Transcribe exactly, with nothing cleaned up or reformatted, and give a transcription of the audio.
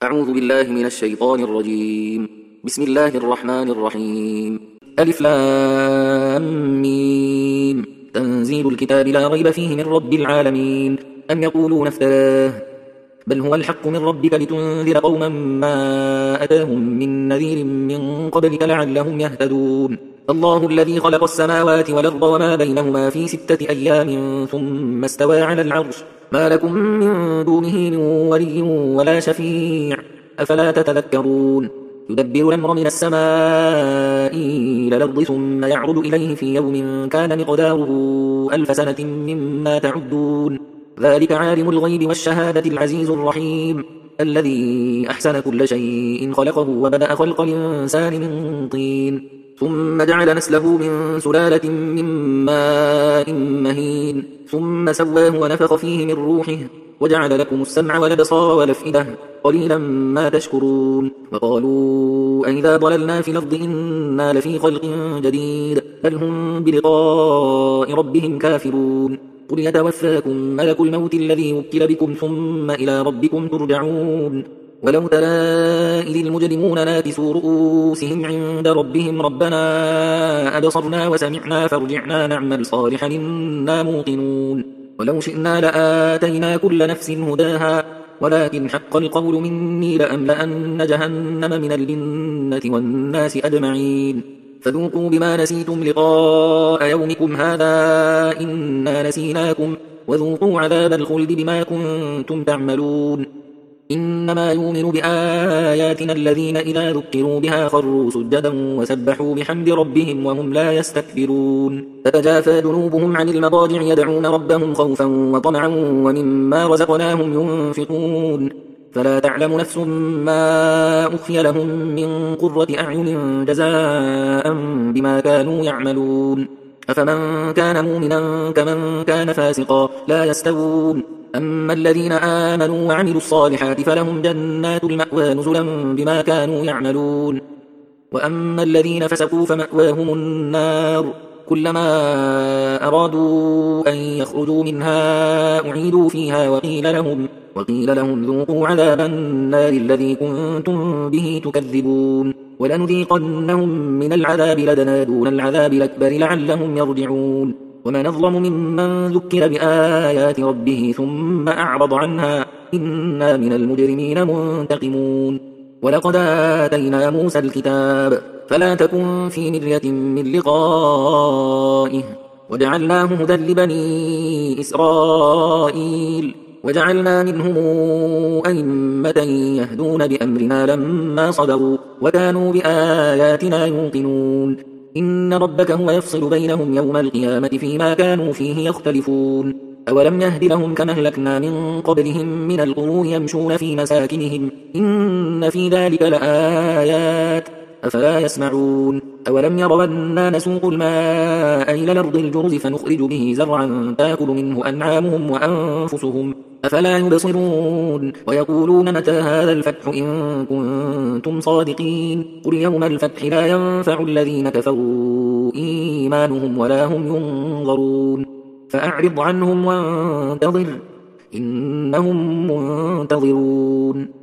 أعوذ بالله من الشيطان الرجيم. بسم الله الرحمن الرحيم. ألف لام ميم. تنزيل الكتاب لا ريب فيه من رب العالمين. أم يقولون افتراه بل هو الحق من ربك لتنذر قوما ما أتاهم من نذير من قبلك لعلهم يهتدون. الله الذي خلق السماوات والأرض وما بينهما في ستة أيام ثم استوى على العرش ما لكم من دونه من ولي ولا شفيع أفلا تتذكرون. يدبر الأمر من السماء إلى الأرض ثم يعرض إليه في يوم كان مقداره ألف سنة مما تعدون. ذلك عالم الغيب والشهادة العزيز الرحيم الذي أحسن كل شيء خلقه وبدأ خلق الإنسان من طين ثم جعل نسله من سلالة من ماء مهين ثم سواه ونفخ فيه من روحه وجعل لكم السمع والأبصار والأفئدة قليلا ما تشكرون. وقالوا أئذا ضللنا في الأرض إنا لفي خلق جديد بل هم بلقاء ربهم كافرون. قل يتوفاكم ملك الموت الذي وكل بكم ثم إلى ربكم ترجعون. ولو ترى إذ المجرمون ناكسوا رؤوسهم عند ربهم ربنا أبصرنا وسمعنا فارجعنا نعمل صالحا إنا موقنون. ولو شئنا لآتينا كل نفس هداها ولكن حق القول مني لأملأن جهنم من الجنة والناس أجمعين. فذوقوا بما نسيتم لقاء يومكم هذا إنا نسيناكم وذوقوا عذاب الخلد بما كنتم تعملون. إنما يؤمن بآياتنا الذين إذا ذكروا بها خروا سجدا وسبحوا بحمد ربهم وهم لا يستكبرون. تتجافى جنوبهم عن المضاجع يدعون ربهم خوفا وطمعا ومما رزقناهم ينفقون. فلا تعلم نفس ما أخفي لهم من قرة أعين جزاء بما كانوا يعملون. أفمن كان مؤمنا كمن كان فاسقا لا يستوون. أما الذين آمنوا وعملوا الصالحات فلهم جنات المأوى نزلا بما كانوا يعملون. وأما الذين فسقوا فمأواهم النار كلما أرادوا أن يخرجوا منها أعيدوا فيها وقيل لهم, وقيل لهم ذوقوا عذاب النار الذي كنتم به تكذبون. ولنذيقنهم من العذاب لدنا دون العذاب الأكبر لعلهم يرجعون. ومن أظلم ممن ذكر بآيات ربه ثم أعرض عنها إنا من المجرمين منتقمون. ولقد آتينا موسى الكتاب فلا تكن في مرية من لقائه وجعلناه هدى لبني إسرائيل وجعلنا منهم أئمة يهدون بأمرنا لما صبروا وكانوا بآياتنا يوقنون. إن ربك هو يفصل بينهم يوم القيامة فيما كانوا فيه يختلفون. أولم يهد لهم كما أهلكنا من قبلهم من القرون يمشون في مساكنهم إن في ذلك لآيات أفلا يسمعون. أولم يروا أنا نسوق الماء إلى الأرض الجرز فنخرج به زرعا تأكل منه أنعامهم وأنفسهم أفلا يبصرون. ويقولون متى هذا الفتح إن كنتم صادقين قل يوم الفتح لا ينفع الذين كفروا إيمانهم ولا هم ينظرون. فأعرض عنهم وانتظر إنهم منتظرون.